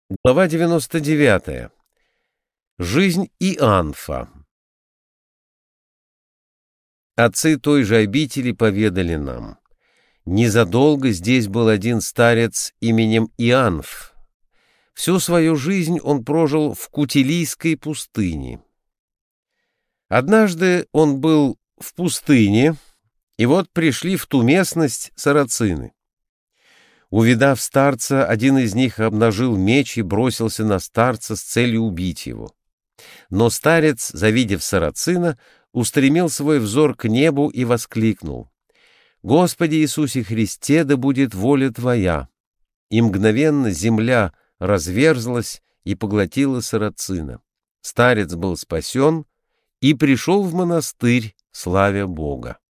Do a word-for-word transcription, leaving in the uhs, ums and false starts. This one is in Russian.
Глава девяносто девятая. Жизнь Ианфа. Отцы той же обители поведали нам: незадолго здесь был один старец именем Ианф. Всю свою жизнь он прожил в Кутилийской пустыне. Однажды он был в пустыне, и вот пришли в ту местность сарацины. Увидав старца, один из них обнажил меч и бросился на старца с целью убить его. Но старец, завидев сарацина, устремил свой взор к небу и воскликнул: «Господи Иисусе Христе, да будет воля Твоя!» И мгновенно земля разверзлась и поглотила сарацина. Старец был спасен и пришел в монастырь, славя Бога.